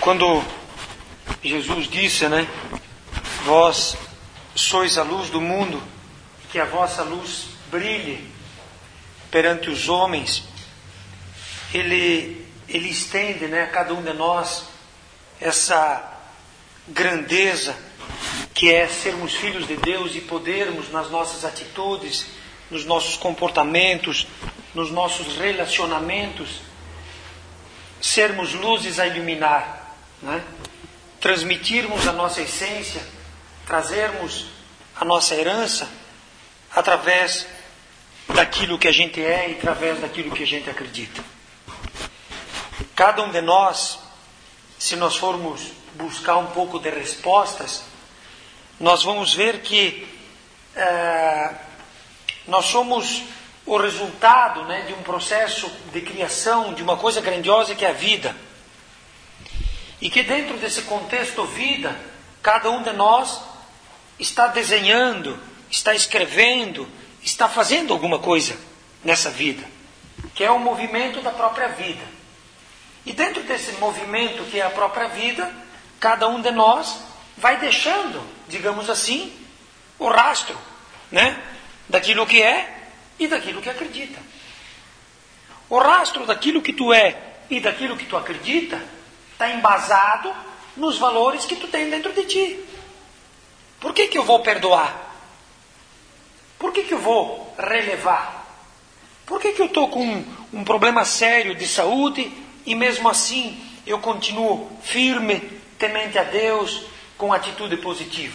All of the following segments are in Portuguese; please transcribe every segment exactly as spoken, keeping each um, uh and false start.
Quando Jesus disse, né, vós sois a luz do mundo, que a vossa luz brilhe perante os homens, ele, ele estende, né, a cada um de nós essa grandeza que é sermos filhos de Deus e podermos nas nossas atitudes, nos nossos comportamentos, nos nossos relacionamentos, sermos luzes a iluminar, né? Transmitirmos a nossa essência, trazermos a nossa herança através daquilo que a gente é e através daquilo que a gente acredita. Cada um de nós, se nós formos buscar um pouco de respostas, nós vamos ver que é, nós somos o resultado, né, de um processo de criação, de uma coisa grandiosa que é a vida. E que dentro desse contexto vida, cada um de nós está desenhando, está escrevendo, está fazendo alguma coisa nessa vida, que é o movimento da própria vida. E dentro desse movimento que é a própria vida, cada um de nós vai deixando, digamos assim, o rastro, né, daquilo que é e daquilo que acredita. O rastro daquilo que tu é e daquilo que tu acredita está embasado nos valores que tu tem dentro de ti. Por que que eu vou perdoar? Por que que eu vou relevar? Por que que eu estou com um, um problema sério de saúde e mesmo assim eu continuo firme, temente a Deus, com atitude positiva?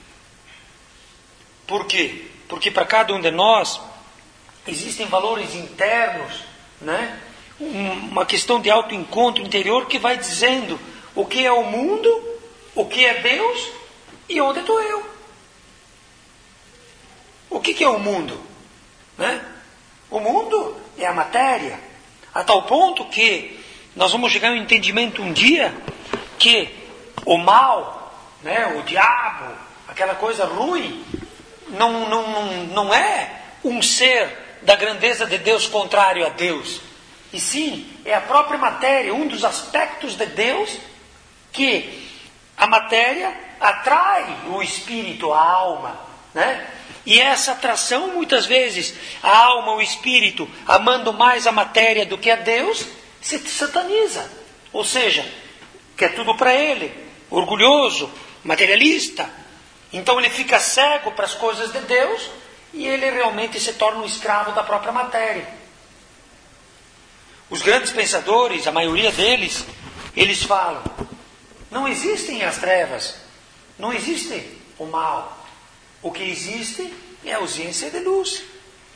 Por quê? Porque para cada um de nós existem valores internos, né? Uma questão de autoencontro interior que vai dizendo o que é o mundo, o que é Deus e onde estou eu. O que, que é o mundo? Né? O mundo é a matéria, a tal ponto que nós vamos chegar a um entendimento um dia que o mal, né, o diabo, aquela coisa ruim, não, não, não, não é um ser da grandeza de Deus contrário a Deus. E sim, é a própria matéria, um dos aspectos de Deus que a matéria atrai o espírito, a alma, né? E essa atração, muitas vezes, a alma, o espírito, amando mais a matéria do que a Deus, se sataniza. Ou seja, quer tudo para ele, orgulhoso, materialista. Então ele fica cego para as coisas de Deus e ele realmente se torna um escravo da própria matéria. Os grandes pensadores, a maioria deles, eles falam, não existem as trevas, não existe o mal. O que existe é a ausência de luz.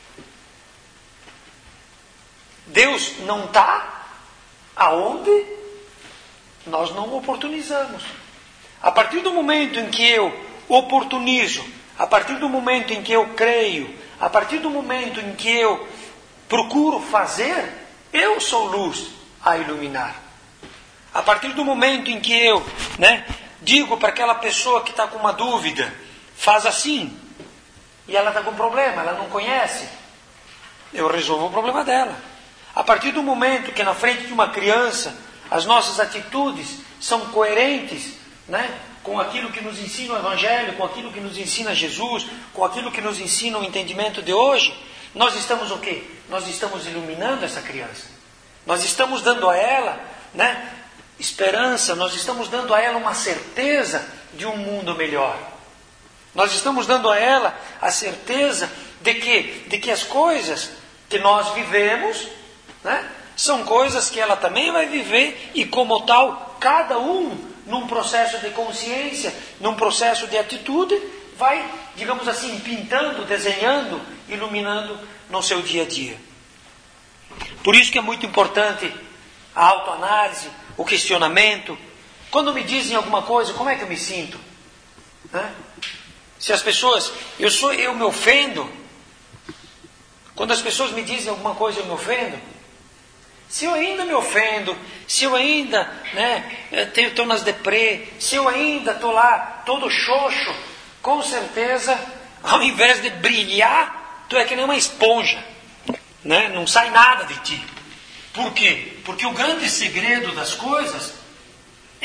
Deus não está aonde nós não oportunizamos. A partir do momento em que eu oportunizo, a partir do momento em que eu creio, a partir do momento em que eu procuro fazer, eu sou luz a iluminar. A partir do momento em que eu, né, digo para aquela pessoa que está com uma dúvida, faz assim, e ela está com um problema, ela não conhece, eu resolvo o problema dela. A partir do momento que na frente de uma criança as nossas atitudes são coerentes, né, com aquilo que nos ensina o Evangelho, com aquilo que nos ensina Jesus, com aquilo que nos ensina o entendimento de hoje, nós estamos o quê? Nós estamos iluminando essa criança. Nós estamos dando a ela, né, esperança, nós estamos dando a ela uma certeza de um mundo melhor. Nós estamos dando a ela a certeza de que, de que as coisas que nós vivemos, né, são coisas que ela também vai viver e como tal, cada um num processo de consciência, num processo de atitude, vai, digamos assim, pintando, desenhando, iluminando no seu dia a dia. Por isso que é muito importante a autoanálise, o questionamento. Quando me dizem alguma coisa, como é que eu me sinto? Né? Se as pessoas, eu sou, eu me ofendo. Quando as pessoas me dizem alguma coisa, eu me ofendo. Se eu ainda me ofendo, se eu ainda, né, estou nas deprê, se eu ainda estou lá todo xoxo, com certeza, ao invés de brilhar, tu é que nem uma esponja, né? Não sai nada de ti. Por quê? Porque o grande segredo das coisas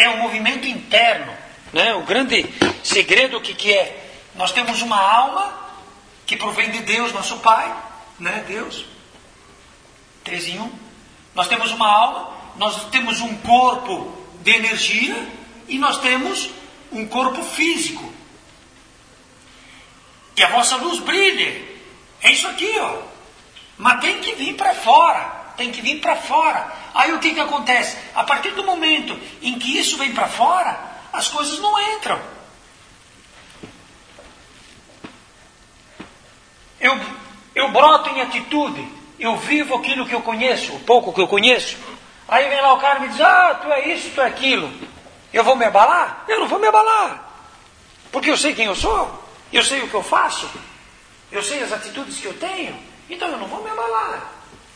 é um movimento interno. Né? O grande segredo que, que é? Nós temos uma alma que provém de Deus, nosso Pai, né? Deus, três em um. Nós temos uma alma, nós temos um corpo de energia e nós temos um corpo físico. Que a vossa luz brilhe. É isso aqui, ó. Mas tem que vir para fora. Tem que vir para fora. Aí o que, que acontece? A partir do momento em que isso vem para fora, as coisas não entram. Eu, eu broto em atitude. Eu vivo aquilo que eu conheço, o pouco que eu conheço. Aí vem lá o cara e me diz, ah, tu é isso, tu é aquilo. Eu vou me abalar? Eu não vou me abalar. Porque eu sei quem eu sou. Eu sei o que eu faço. Eu sei as atitudes que eu tenho. Então eu não vou me abalar.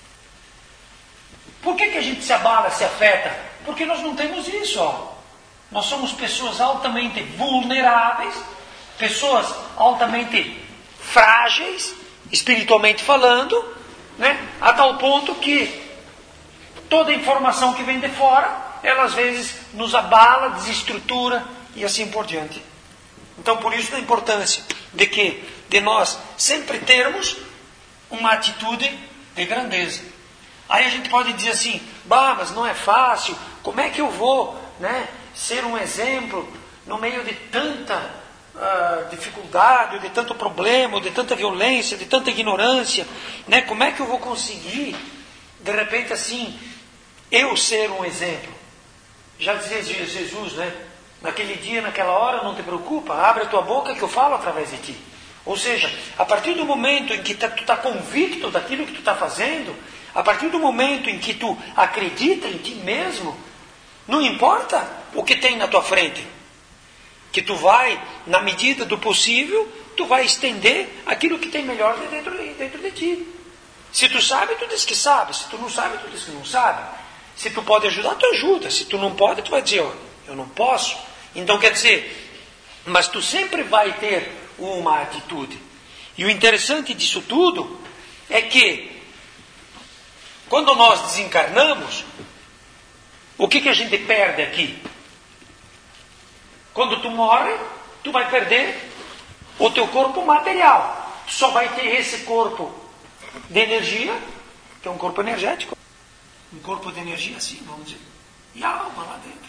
Por que, que a gente se abala, se afeta? Porque nós não temos isso, ó. Nós somos pessoas altamente vulneráveis, pessoas altamente frágeis, espiritualmente falando, né? A tal ponto que toda informação que vem de fora, ela às vezes nos abala, desestrutura e assim por diante. Então por isso a importância de que de nós sempre termos uma atitude de grandeza. Aí a gente pode dizer assim, bah, mas não é fácil, como é que eu vou, né, ser um exemplo no meio de tanta uh, dificuldade, de tanto problema, de tanta violência, de tanta ignorância, né? Como é que eu vou conseguir, de repente assim, eu ser um exemplo? Já dizia Jesus, né? Naquele dia, naquela hora, não te preocupa, abre a tua boca que eu falo através de ti. Ou seja, a partir do momento em que tu está convicto daquilo que tu está fazendo, a partir do momento em que tu acredita em ti mesmo, não importa o que tem na tua frente, que tu vai, na medida do possível, tu vai estender aquilo que tem melhor dentro, dentro de ti. Se tu sabe, tu diz que sabe. Se tu não sabe, tu diz que não sabe. Se tu pode ajudar, tu ajuda. Se tu não pode, tu vai dizer, ó, eu não posso. Então quer dizer, mas tu sempre vai ter uma atitude. E o interessante disso tudo é que quando nós desencarnamos, o que, que a gente perde aqui? Quando tu morre, tu vai perder o teu corpo material. Tu só vai ter esse corpo de energia, que é um corpo energético. Um corpo de energia assim, vamos dizer. E a alma lá dentro.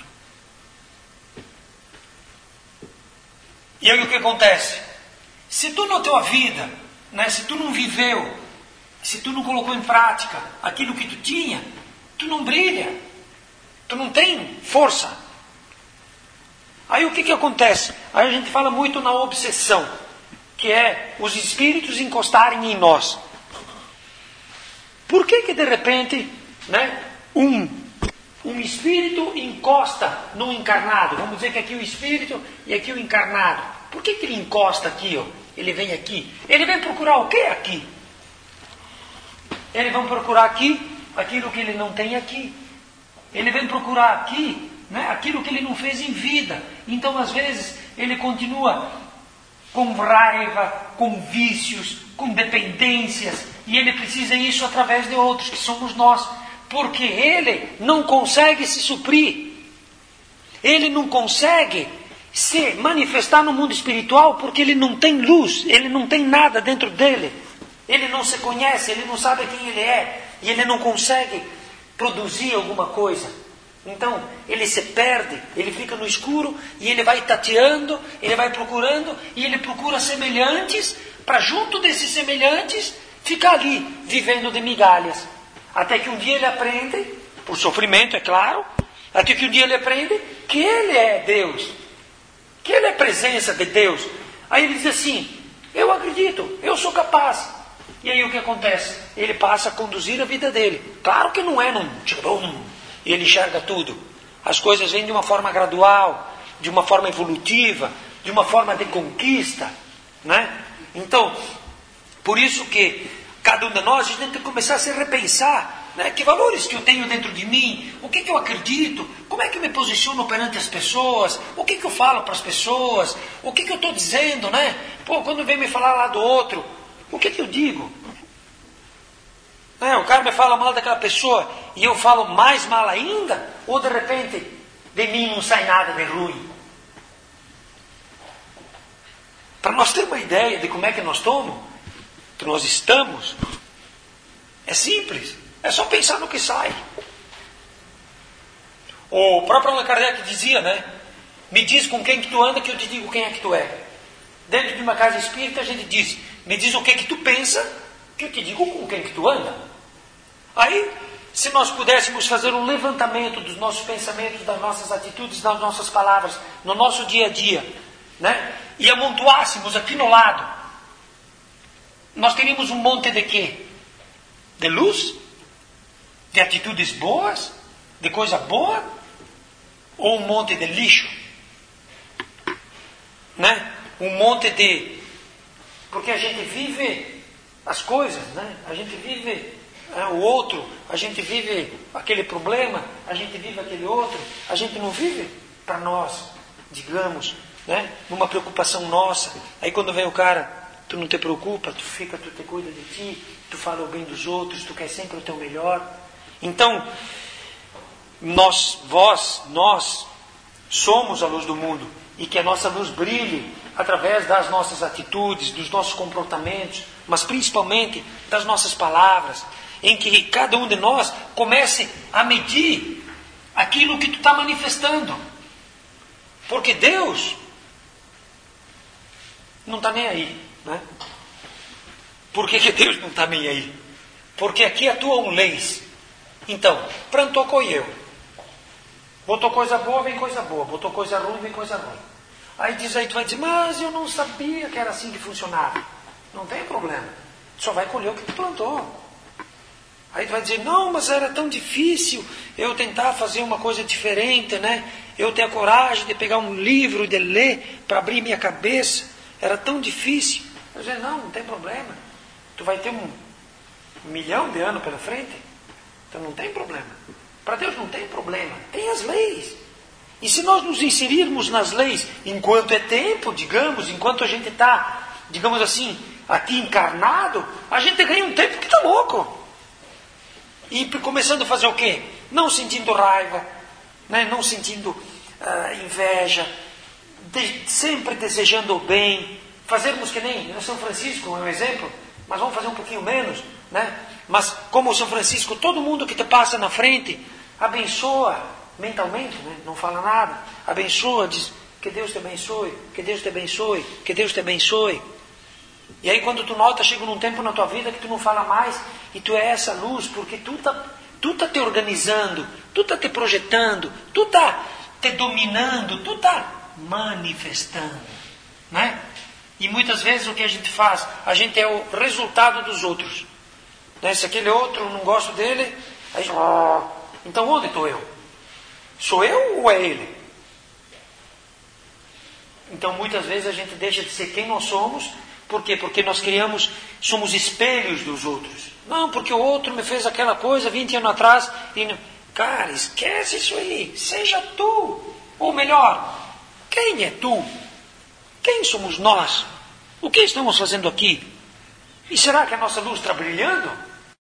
E aí o que acontece? Se tu na tua vida, né, se tu não viveu, se tu não colocou em prática aquilo que tu tinha, tu não brilha, tu não tem força. Aí o que, que acontece? Aí a gente fala muito na obsessão, que é os espíritos encostarem em nós. Por que que de repente, né, um, um espírito encosta no encarnado? Vamos dizer que aqui o espírito e aqui o encarnado. Por que que ele encosta aqui, ó? Ele vem aqui. Ele vem procurar o que aqui? Ele vem procurar aqui aquilo que ele não tem aqui. Ele vem procurar aqui, né, aquilo que ele não fez em vida. Então, às vezes, ele continua com raiva, com vícios, com dependências. E ele precisa isso através de outros, que somos nós. Porque ele não consegue se suprir. Ele não consegue se manifestar no mundo espiritual porque ele não tem luz, ele não tem nada dentro dele. Ele não se conhece, ele não sabe quem ele é. E ele não consegue produzir alguma coisa. Então, ele se perde, ele fica no escuro e ele vai tateando, ele vai procurando e ele procura semelhantes para junto desses semelhantes ficar ali, vivendo de migalhas. Até que um dia ele aprende, por sofrimento, é claro, até que um dia ele aprende que ele é Deus, que ele é presença de Deus. Aí ele diz assim, eu acredito, eu sou capaz. E aí o que acontece? Ele passa a conduzir a vida dele. Claro que não é num tchum, ele enxerga tudo. As coisas vêm de uma forma gradual, de uma forma evolutiva, de uma forma de conquista, né? Então, por isso que cada um de nós, a gente tem que começar a se repensar, né? Que valores que eu tenho dentro de mim, o que, que eu acredito, como é que eu me posiciono perante as pessoas, o que, que eu falo para as pessoas, o que, que eu estou dizendo, né? Pô, quando vem me falar lá do outro, o que, que eu digo? Né? O cara me fala mal daquela pessoa e eu falo mais mal ainda? Ou de repente, De mim não sai nada de ruim. Para nós ter uma ideia de como é que nós estamos, que nós estamos, é simples. É só pensar no que sai. O próprio Allan Kardec dizia, né? Me diz com quem que tu anda que eu te digo quem é que tu é. Dentro de uma casa espírita a gente diz, me diz o que que tu pensa que eu te digo com quem que tu anda. Aí, se nós pudéssemos fazer um levantamento dos nossos pensamentos, das nossas atitudes, das nossas palavras, no nosso dia a dia, né? E amontoássemos aqui no lado, nós teríamos um monte de quê? De luz? De atitudes boas? De coisa boa? Ou um monte de lixo? Né? Um monte de... Porque a gente vive as coisas, né? A gente vive é, o outro, a gente vive aquele problema, a gente vive aquele outro, a gente não vive para nós, digamos, né? Numa preocupação nossa. Aí quando vem o cara, tu não te preocupa, tu fica, tu te cuida de ti, tu fala o bem dos outros, tu quer sempre o teu melhor. Então, nós, vós, nós somos a luz do mundo, e que a nossa luz brilhe através das nossas atitudes, dos nossos comportamentos, mas principalmente das nossas palavras, em que cada um de nós comece a medir aquilo que tu está manifestando. Porque Deus não está nem aí, né? Por que, que Deus não está nem aí? Porque aqui atuam leis. Então, plantou colheu. Botou coisa boa, vem coisa boa. Botou coisa ruim, vem coisa ruim. Aí diz aí, tu vai dizer, mas eu não sabia que era assim que funcionava. Não tem problema. Tu só vai colher o que tu plantou. Aí tu vai dizer, não, mas era tão difícil eu tentar fazer uma coisa diferente, né? Eu ter a coragem de pegar um livro e de ler para abrir minha cabeça. Era tão difícil. Eu disse, não, não tem problema. Tu vai ter um milhão de anos pela frente. Então não tem problema. Para Deus não tem problema. Tem as leis. E se nós nos inserirmos nas leis, enquanto é tempo, digamos, enquanto a gente está, digamos assim, aqui encarnado, a gente ganha um tempo que está louco. E começando a fazer o quê? Não sentindo raiva, né? Não sentindo uh, inveja, de, sempre desejando o bem, fazermos que nem São Francisco, é um exemplo, mas vamos fazer um pouquinho menos, né? Mas como São Francisco, todo mundo que te passa na frente, abençoa mentalmente, né? Não fala nada, abençoa, diz que Deus te abençoe, que Deus te abençoe, que Deus te abençoe. E aí quando tu nota, chega num tempo na tua vida que tu não fala mais, e tu é essa luz, porque tu tá, tu tá te organizando, tu tá te projetando, tu tá te dominando, tu tá manifestando, né? E muitas vezes o que a gente faz, a gente é o resultado dos outros, né? Se aquele outro não gosto dele, aí, oh, então onde estou eu? Sou eu ou é ele? Então muitas vezes a gente deixa de ser quem nós somos. Por quê? Porque nós criamos, somos espelhos dos outros. Não, porque o outro me fez aquela coisa vinte anos atrás. E não... Cara, esquece isso aí. Seja tu. Ou melhor, quem é tu? Quem somos nós? O que estamos fazendo aqui? E será que a nossa luz está brilhando?